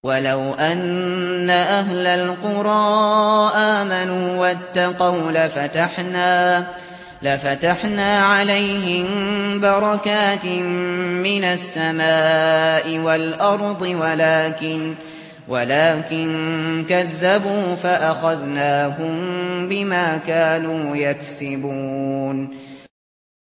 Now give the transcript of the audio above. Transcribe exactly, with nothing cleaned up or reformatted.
وَلَوْ أَنَّ أَهْلَ الْقُرَىٰ آمَنُوا وَاتَّقَوْا لَفَتَحْنَا لَفَتَحْنَا عَلَيْهِم بَرَكَاتٍ مِّنَ السَّمَاءِ وَالْأَرْضِ وَلَٰكِن وَلَٰكِن كَذَّبُوا فَأَخَذْنَاهُم بِمَا كَانُوا يَكْسِبُونَ